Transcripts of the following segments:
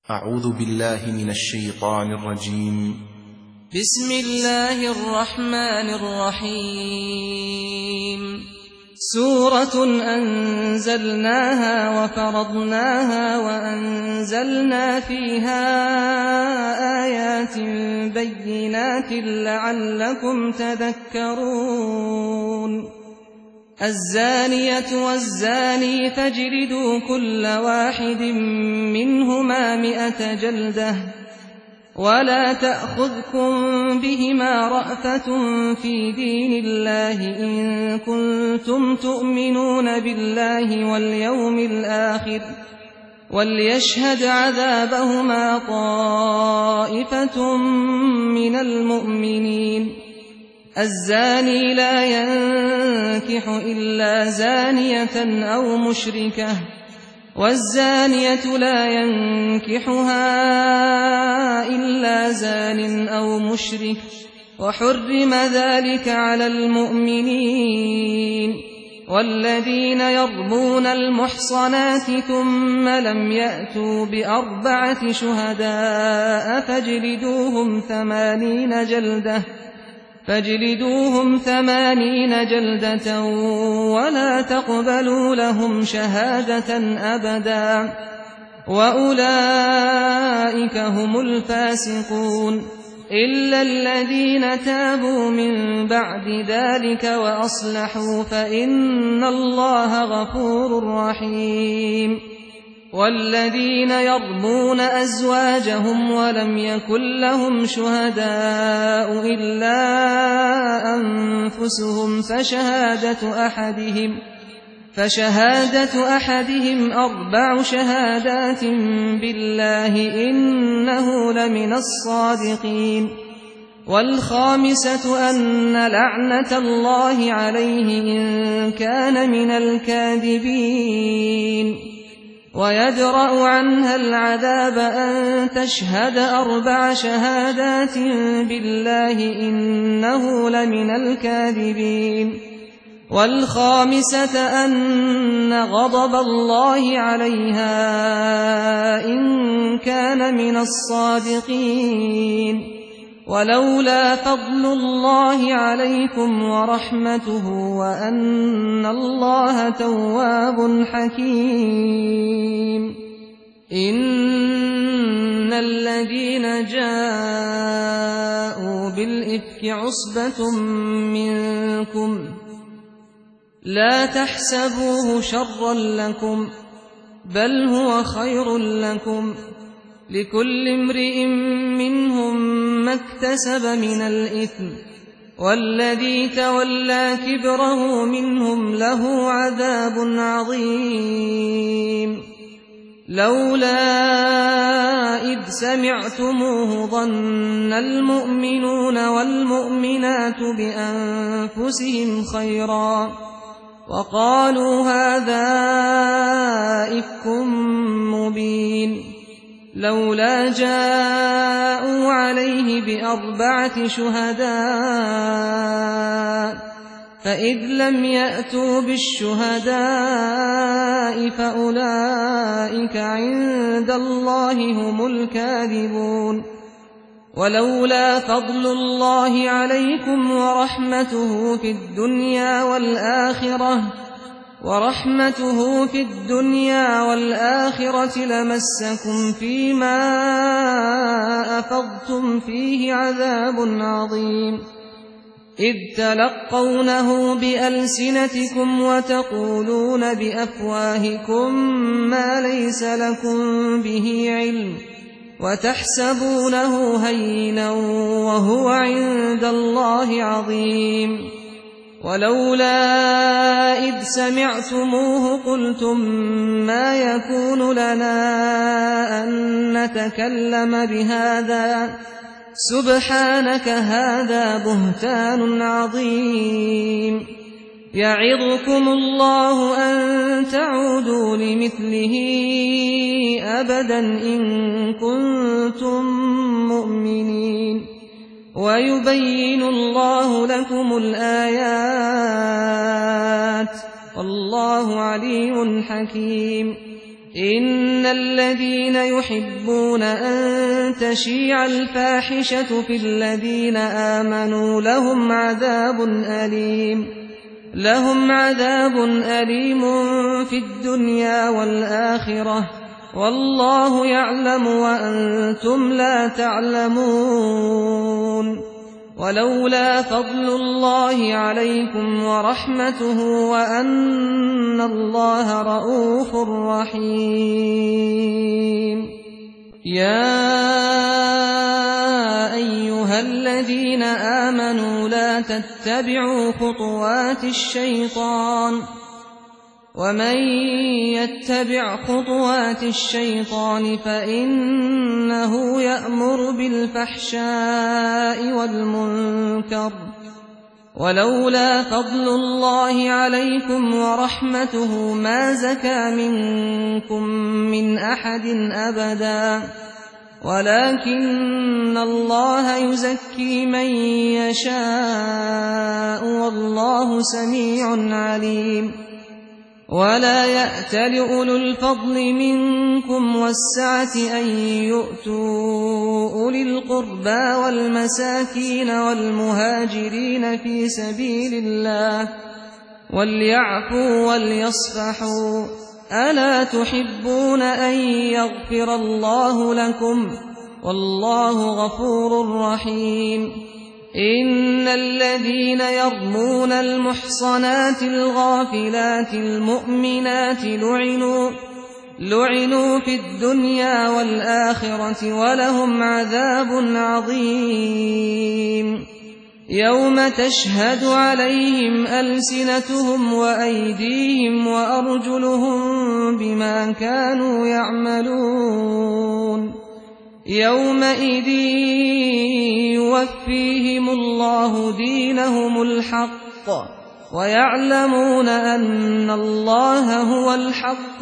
أعوذ بالله من الشيطان الرجيم. بسم الله الرحمن الرحيم. سورة أنزلناها وفرضناها وأنزلنا فيها آيات بينات لعلكم تذكرون. الزانية والزاني فاجلدوا كل واحد منهما 100 جلدة ولا تأخذكم بهما رأفة في دين الله إن كنتم تؤمنون بالله واليوم الآخر وليشهد عذابهما طائفة من المؤمنين. الزاني لا ينكح إلا زانية أو مشركة والزانية لا ينكحها إلا زان أو مشرك وحرم ذلك على المؤمنين. والذين يرمون المحصنات ثم لم يأتوا ب4 شهداء فاجلدوهم 80 جلدة ولا تقبلوا لهم شهادة أبدا وأولئك هم الفاسقون إلا الذين تابوا من بعد ذلك وأصلحوا فإن الله غفور رحيم. والذين يرمون أزواجهم ولم يكن لهم شهداء إلا أنفسهم فشهادة أحدهم 4 شهادات بالله إنه لمن الصادقين. والخامسة أن لعنة الله عليه إن كان من الكاذبين. ويدرأ عنها العذاب أن تشهد 4 شهادات بالله إنه لمن الكاذبين. والخامسة أن غضب الله عليها إن كان من الصادقين. ولولا فضل الله عليكم ورحمته وأن الله تواب حكيم. إن الذين جاءوا بالإفك عصبة منكم لا تحسبوه شرا لكم بل هو خير لكم لكل امرئ منهم ما اكتسب من الإثم والذي تولى كبره منهم له عذاب عظيم. لولا إذ سمعتموه ظن المؤمنون والمؤمنات بأنفسهم خيرا وقالوا هذا إفك مبين. لولا جاءوا عليه ب4 شهداء فإذ لم يأتوا بالشهداء فأولئك عند الله هم الكاذبون. ولولا فضل الله عليكم ورحمته في الدنيا والآخرة لمسكم فيما أفضتم فيه عذاب عظيم. إذ تلقونه بألسنتكم وتقولون بأفواهكم ما ليس لكم به علم وتحسبونه هينا وهو عند الله عظيم. ولولا إذ سمعتموه قلتم ما يكون لنا أن نتكلم بهذا سبحانك هذا بهتان عظيم. يعظكم الله أن تعودوا لمثله أبدا إن كنتم مؤمنين. ويبين الله لكم الآيات والله عليم حكيم. إن الذين يحبون أن تشيع الفاحشة في الذين آمنوا لهم عذاب أليم في الدنيا والآخرة والله يعلم وأنتم لا تعلمون ولولا فضل الله عليكم ورحمته وأن الله رءوف رحيم يا أيها الذين آمنوا لا تتبعوا خطوات الشيطان ومن يتبع خطوات الشيطان فإنه يأمر بالفحشاء والمنكر ولولا فضل الله عليكم ورحمته ما زكى منكم من أحد أبدا ولكن الله يزكي من يشاء والله سميع عليم ولا يأتل أولو الفضل منكم والسعة أن يؤتوا أولي القربى والمساكين والمهاجرين في سبيل الله وليعفوا وليصفحوا ألا تحبون أن يغفر الله لكم والله غفور رحيم إن الذين يرمون المحصنات الغافلات المؤمنات لعنوا في الدنيا والآخرة ولهم عذاب عظيم يوم تشهد عليهم ألسنتهم وأيديهم وأرجلهم بما كانوا يعملون يومئذ يوفيهم الله دينهم الحق ويعلمون أن الله هو الحق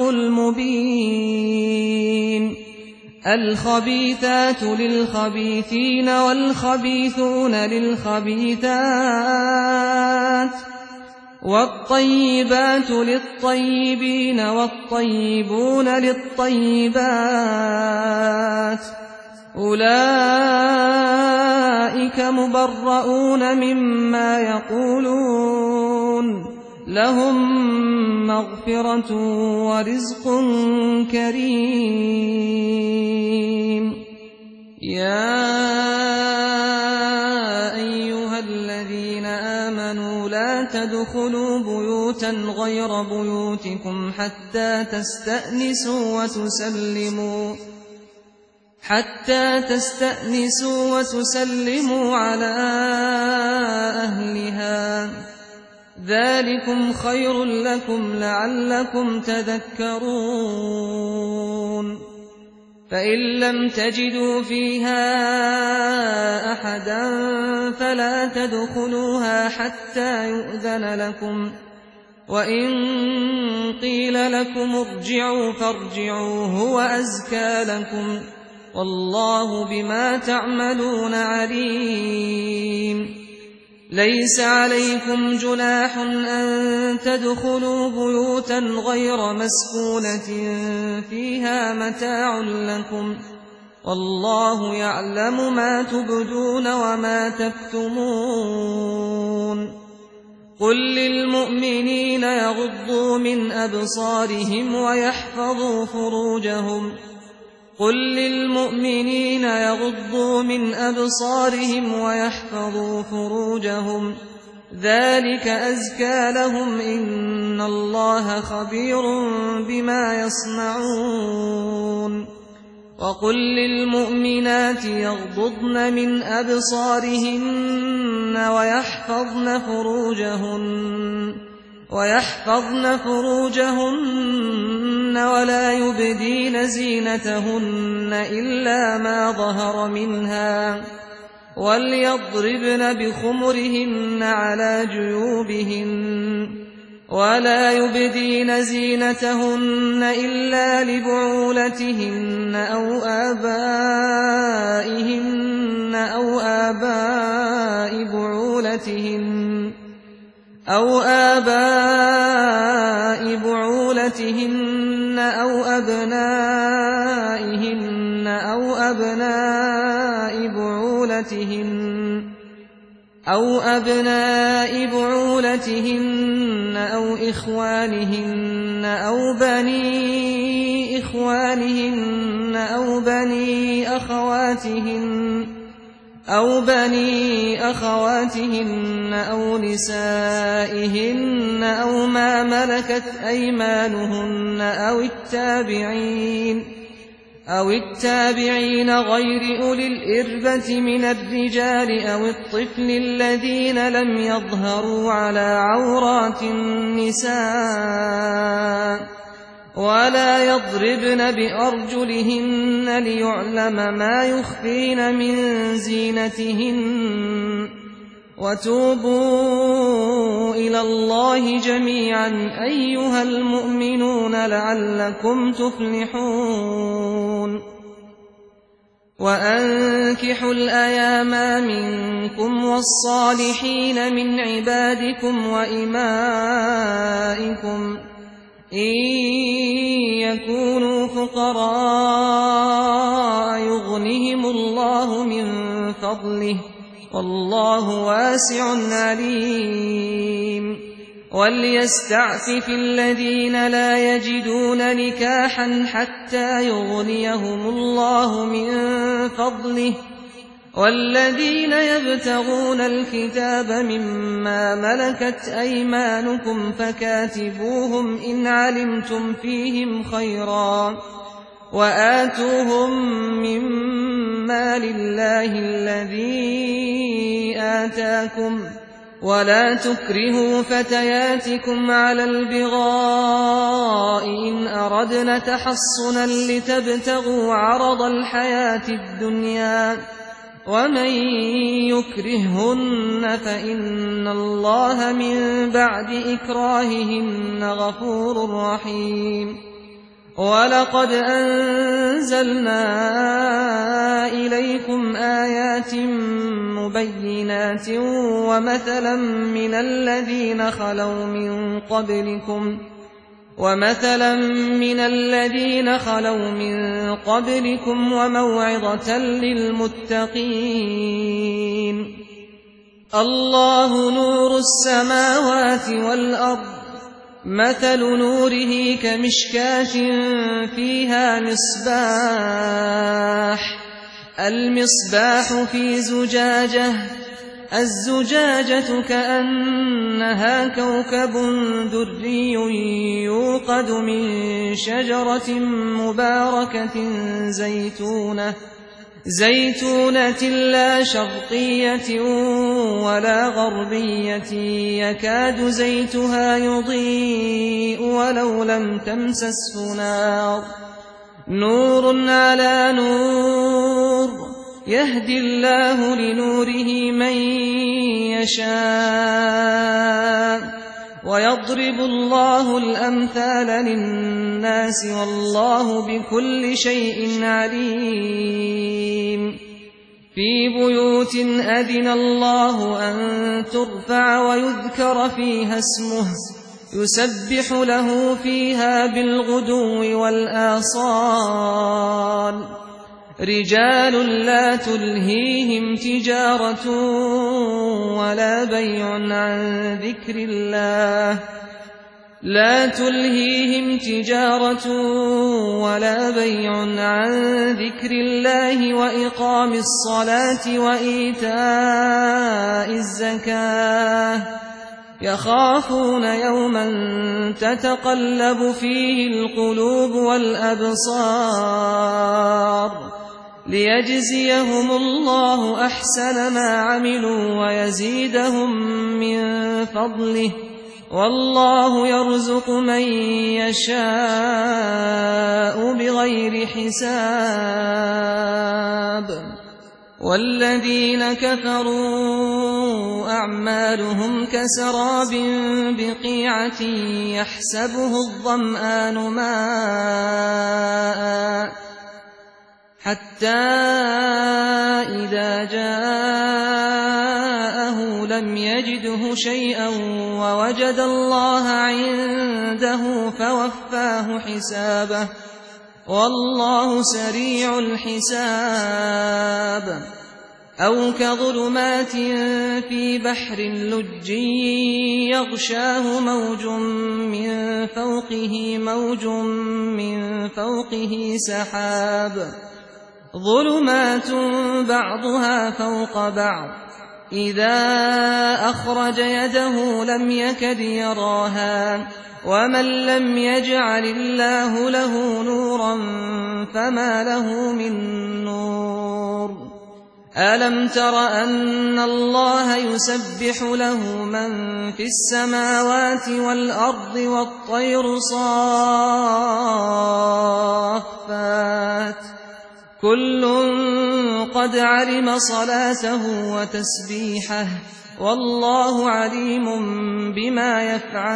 المبين الخبيثات للخبيثين والخبيثون للخبيثات والطيبات للطيبين والطيبون للطيبات أولئك مبرؤون مما يقولون لهم مغفرة ورزق كريم يا أيها الذين آمنوا لا تدخلوا بيوتا غير بيوتكم حتى تستأنسوا وتسلموا على أهلها ذلكم خير لكم لعلكم تذكرون فإن لم تجدوا فيها أحدا فلا تدخلوها حتى يؤذن لكم وإن قيل لكم ارجعوا فارجعوا هو أزكى لكم والله بما تعملون عليم ليس عليكم جناح أن تدخلوا بيوتا غير مسكونة فيها متاع لكم والله يعلم ما تبدون وما تكتمون قل للمؤمنين يغضوا من أبصارهم ويحفظوا فروجهم ذلك أزكى لهم إن الله خبير بما يصنعون وقل للمؤمنات يغضضن من أبصارهن ويحفظن فروجهن ولا يبدين زينتهن إلا ما ظهر منها وليضربن بخمرهن على جيوبهن ولا يبدين زينتهن إلا لبعولتهن أو آباء بعولتهن أو أبنائهن أبناء بعولتهن أو إخوانهن أو بني إخوانهن أو بني أخواتهن أو نسائهن أو ما ملكت أيمانهن أو التابعين غير أولي الإربة من الرجال أو الطفل الذين لم يظهروا على عورات النساء ولا يضربن بأرجلهن ليعلم ما يخفين من زينتهن وتوبوا إلى الله جميعا أيها المؤمنون لعلكم تفلحون وأنكحوا الأيام منكم والصالحين من عبادكم وإمائكم إن يكونوا فقراء يغنهم الله من فضله والله واسع عليم وليستعفف الذين لا يجدون نكاحا حتى يغنيهم الله من فضله والذين يبتغون الكتاب مما ملكت أيمانكم فكاتبوهم إن علمتم فيهم خيرا وآتوهم مما لله الذي آتاكم ولا تكرهوا فتياتكم على البغاء إن أردنا تحصنا لتبتغوا عرض الحياة الدنيا ومن يكرههن فإن الله من بعد إكراههن غفور رحيم ولقد أنزلنا إليكم آيات مبينات ومثلا من الذين خلوا من قبلكم وموعظة للمتقين الله نور السماوات والأرض مثل نوره كمشكاة فيها المصباح في زجاجة الزجاجة كأنها كوكب دري يوقد من شجرة مباركة زيتونة لا شرقية ولا غربية يكاد زيتها يضيء ولو لم تمسسه نار نور على نور يهدي الله لنوره من يشاء ويضرب الله الأمثال للناس والله بكل شيء عليم في بيوت أذن الله أن ترفع ويذكر فيها اسمه يسبح له فيها بالغدو والآصال رجال لا تلهيهم تجارة ولا بيع عن ذكر الله وإقام الصلاة وإيتاء الزكاة يخافون يوما تتقلب فيه القلوب والأبصار ليجزيهم الله أحسن ما عملوا ويزيدهم من فضله والله يرزق من يشاء بغير حساب والذين كفروا أعمالهم كسراب بقيعة يحسبه الظمآن ماء حتى إذا جاءه لم يجده شيئا ووجد الله عنده فوفاه حسابه والله سريع الحساب أو كظلمات في بحر لج يغشاه موج من فوقه سحاب ظلمات بعضها فوق بعض إذا أخرج يده لم يكد يراها ومن لم يجعل الله له نورا فما له من نور ألم تر أن الله يسبح له من في السماوات والأرض والطير صافات كل قد علم صلاته وتسبيحه والله عليم بما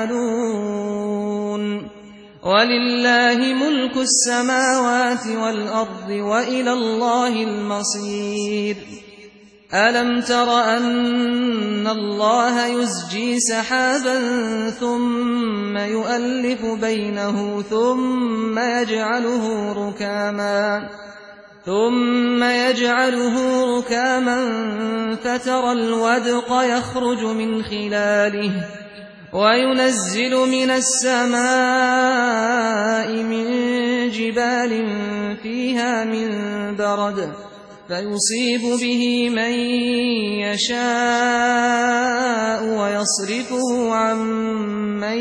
يفعلون ولله ملك السماوات والأرض وإلى الله المصير ألم تر أن الله يزجي سحابا ثم يؤلف بينه ثم يجعله ركاما فترى الودق يخرج من خلاله وينزل من السماء من جبال فيها من برد فيصيب به من يشاء ويصرفه عن من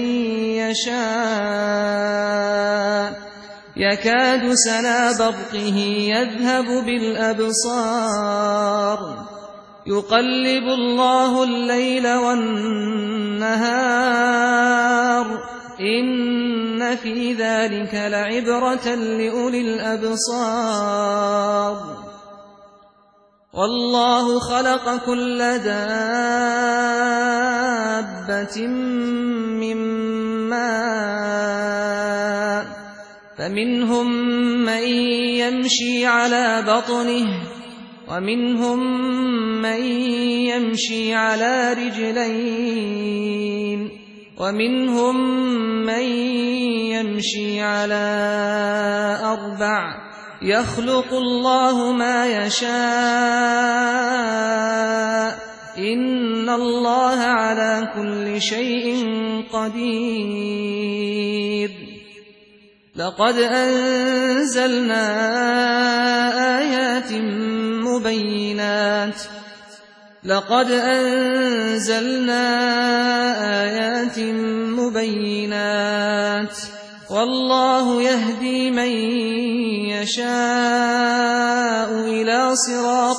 يشاء يكاد سنا برقه يذهب بالأبصار يقلب الله الليل والنهار إن في ذلك لعبرة لأولي الأبصار والله خلق كل دابة من ماء فمنهم من يمشي على بطنه ومنهم من يمشي على رجلين ومنهم من يمشي على 4 يخلق الله ما يشاء إن الله على كل شيء قدير لقد أنزلنا آيات مبينات والله يهدي من يشاء إلى صراط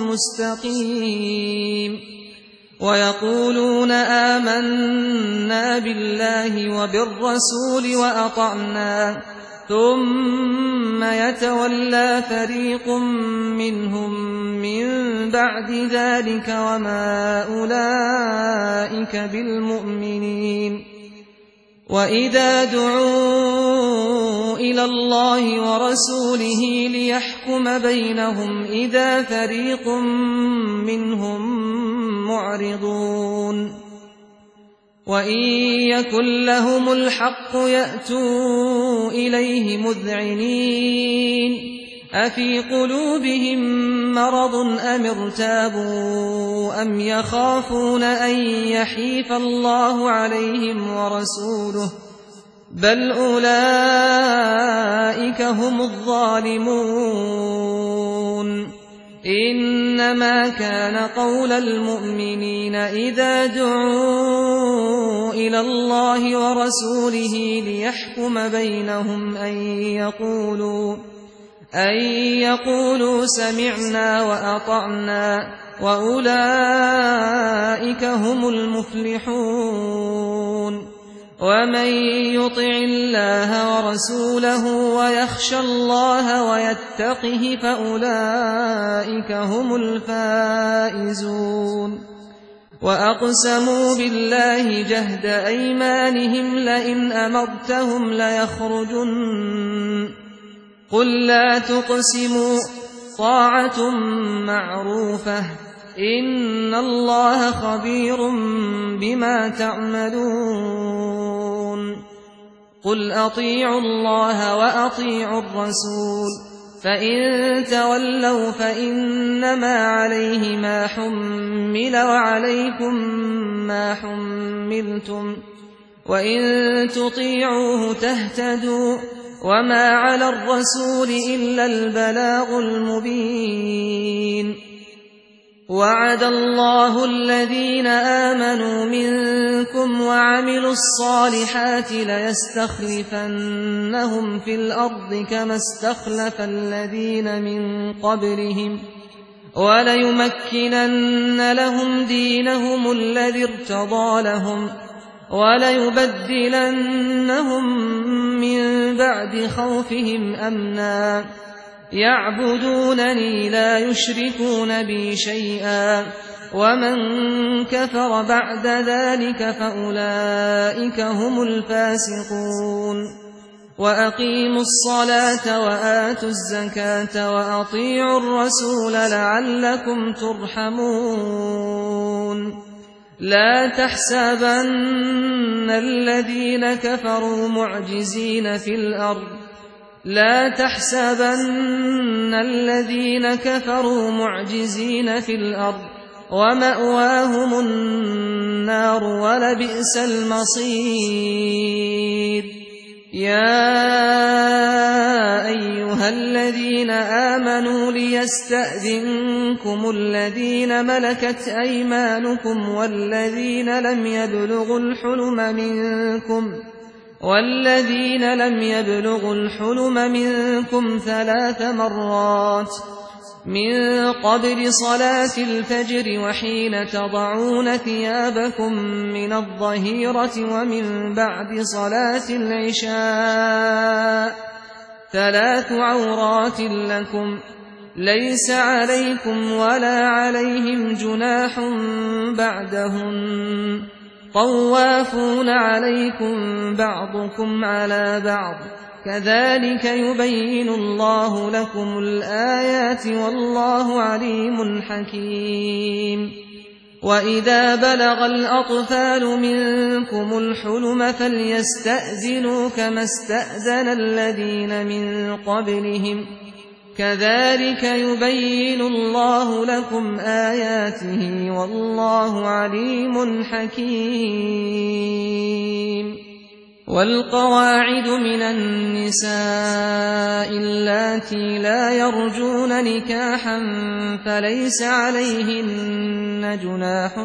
مستقيم ويقولون آمنا بالله وبالرسول وأطعنا ثم يتولى فريق منهم من بعد ذلك وما أولئك بالمؤمنين وإذا دعوا إلى الله ورسوله ليحكم بينهم إذا فريق منهم معرضون وإن يكن لهم الحق يأتوا إليه مذعنين أفي قلوبهم مرض أم ارتابوا أم يخافون أن يحيف الله عليهم ورسوله بل أولئك هم الظالمون إنما كان قول المؤمنين إذا دعوا إلى الله ورسوله ليحكم بينهم أن يقولوا سمعنا وأطعنا وأولئك هم المفلحون ومن يطع الله ورسوله ويخشى الله ويتقه فأولئك هم الفائزون وأقسموا بالله جهد أيمانهم لئن أمرتهم ليخرجن قل لا تقسموا طاعة معروفة إن الله خبير بما تعملون قل أطيعوا الله وأطيعوا الرسول فإن تولوا فإنما عليه ما حمل وعليكم ما حملتم وإن تطيعوه تهتدوا وما على الرسول إلا البلاغ المبين وعد الله الذين آمنوا منكم وعملوا الصالحات ليستخلفنهم في الأرض كما استخلف الذين من قبلهم وليمكنن لهم دينهم الذي ارتضى لهم وليبدلنهم من بعد خوفهم أمنا يعبدونني لا يشركون بي شيئا ومن كفر بعد ذلك فأولئك هم الفاسقون وأقيموا الصلاة وآتوا الزكاة وأطيعوا الرسول لعلكم ترحمون لا تحسبن الذين كفروا معجزين في الأرض لا تحسبن الذين كفروا معجزين في الأرض ومأواهم النار ولبئس المصير يا أيها الذين آمنوا ليستأذنكم الذين ملكت أيمانكم والذين لم يبلغوا الحلم منكم 3 مرات من قبل صلاة الفجر وحين تضعون ثيابكم من الظهيرة ومن بعد صلاة العشاء 3 عورات لكم ليس عليكم ولا عليهم جناح بعدهن طوافون عليكم بعضكم على بعض كذلك يبين الله لكم الآيات والله عليم حكيم وإذا بلغ الأطفال منكم الحلم فليستأذنوا كما استأذن الذين من قبلهم كذلك يبين الله لكم آياته والله عليم حكيم والقواعد من النساء اللاتي لا يرجون نكاحا فليس عليهن جناح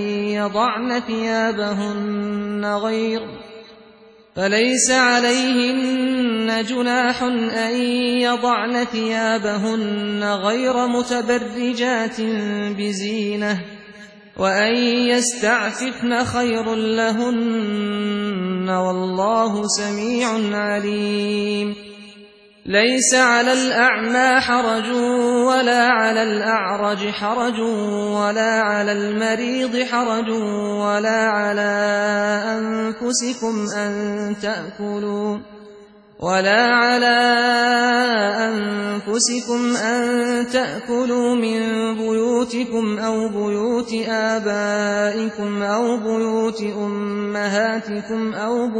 أن يضعن ثيابهن غير متبرجات بزينة وأن يستعففن خير لهن والله سميع عليم ليس على الأعمى حرج ولا على الأعرج حرج ولا على المريض حرج ولا على أنفسكم أن تأكلوا من بيوتكم أو بيوت آبائكم أو بيوت أمهاتكم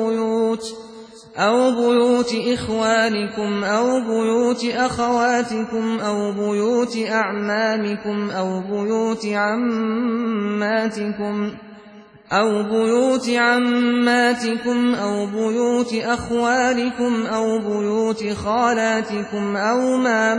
أو بيوت إخوانكم أو بيوت أخواتكم أو بيوت أعمامكم أو بيوت عماتكم أو بيوت أخوالكم أو بيوت خالاتكم أو ما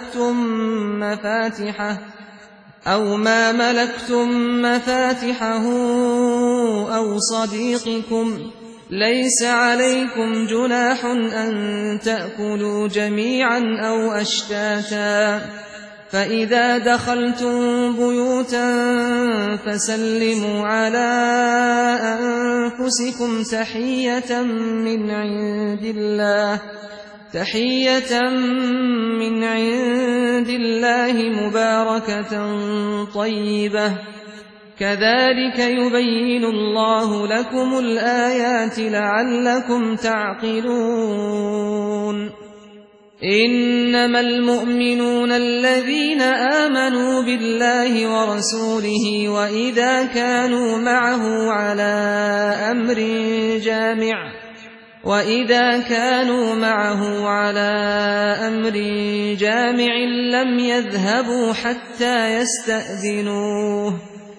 ملكتم مفاتحه أو صديقكم ليس عليكم جناح أن تأكلوا جميعا أو أشتاتا فإذا دخلتم بيوتا فسلموا على أنفسكم تحية من عند الله مباركة طيبة كذلك يبين الله لكم الآيات لعلكم تعقلون إنما المؤمنون الذين آمنوا بالله ورسوله وإذا كانوا معه على أمر جامع وإذا كانوا معه على أمر جامع لم يذهبوا حتى يستأذنوه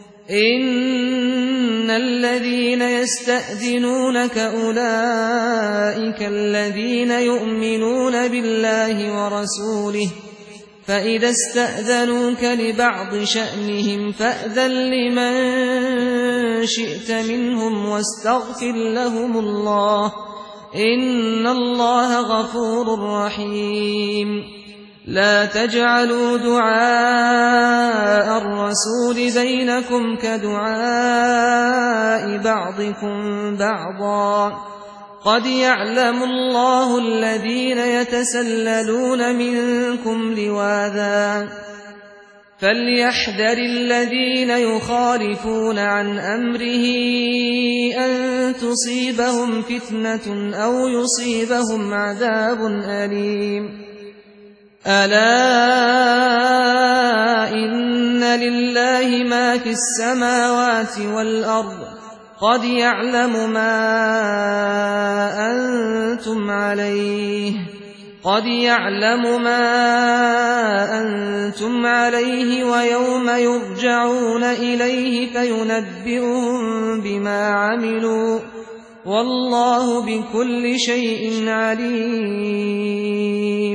إن الذين يستأذنونك أولئك الذين يؤمنون بالله ورسوله فإذا استأذنوك لبعض شأنهم فأذن لمن شئت منهم واستغفر لهم الله إن الله غفور رحيم لا تجعلوا دعاء الرسول بينكم كدعاء بعضكم بعضا قد يعلم الله الذين يتسللون منكم لواذا فليحذر الذين يخالفون عن أمره أن تصيبهم فتنة أو يصيبهم عذاب أليم ألا إن لله ما في السماوات والأرض قد يعلم ما أنتم عليه ويوم يرجعون إليه فينبئهم بما عملوا والله بكل شيء عليم